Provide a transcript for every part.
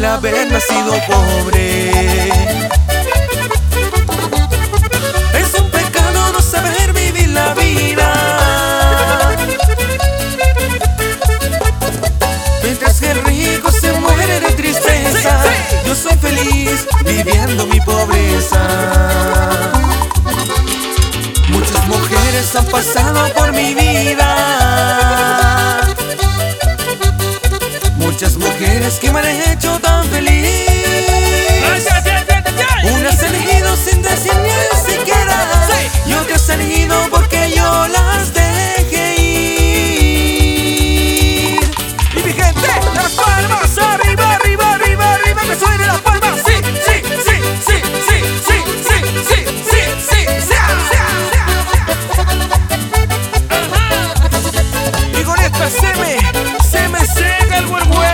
haber nacido pobre. Es un pecado no saber vivir la vida. Mientras que el rico se muere de tristeza, yo soy feliz viviendo mi pobreza. Muchas mujeres han pasado por mi vida, muchas mujeres que me han hecho tan feliz. Unas han elegido sin decir ni siquiera, y otras han elegido porque yo las dejé ir. Y mi gente, las palmas arriba, arriba, arriba, arriba, que suene las palmas. Sí, sí, sí, sí, sí, sí, sí, sí, sí, sí, sí. Y con esta se me seca el buen güero.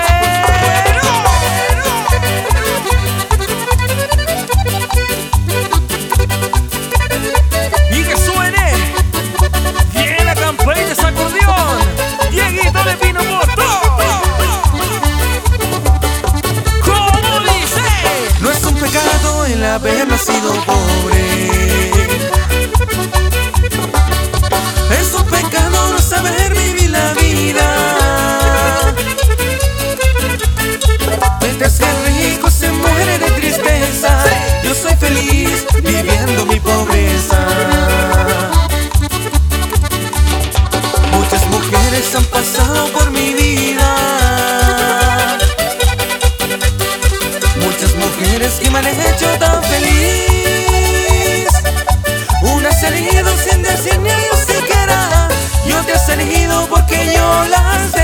Y que suene bien la campanita de ese acordeón. Dieguito de Pino Porto. ¿Cómo dice? No es un pecado el haber nacido pobre. Es un pecado no saber vivir la vida. Mientras que el rico se muere de tristeza, yo soy feliz viviendo mi pobreza. Muchas mujeres han pasado por mi vida, muchas mujeres que me han hecho tan feliz. Unas han elegido sin decir ni siquiera, y otras han elegido porque yo las